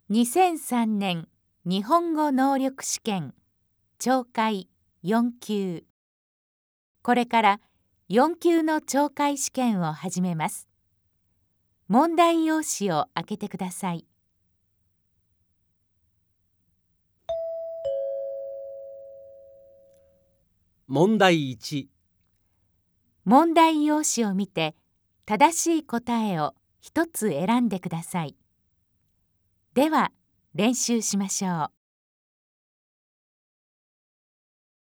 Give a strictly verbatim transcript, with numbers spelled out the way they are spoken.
にせんさんねん日本語能力試験懲戒よん級。これからよん級の懲戒試験を始めます。問題用紙を開けてください。 問題いち。 問題用紙を見て正しい答えを一つ選んでください。では練習しましょう。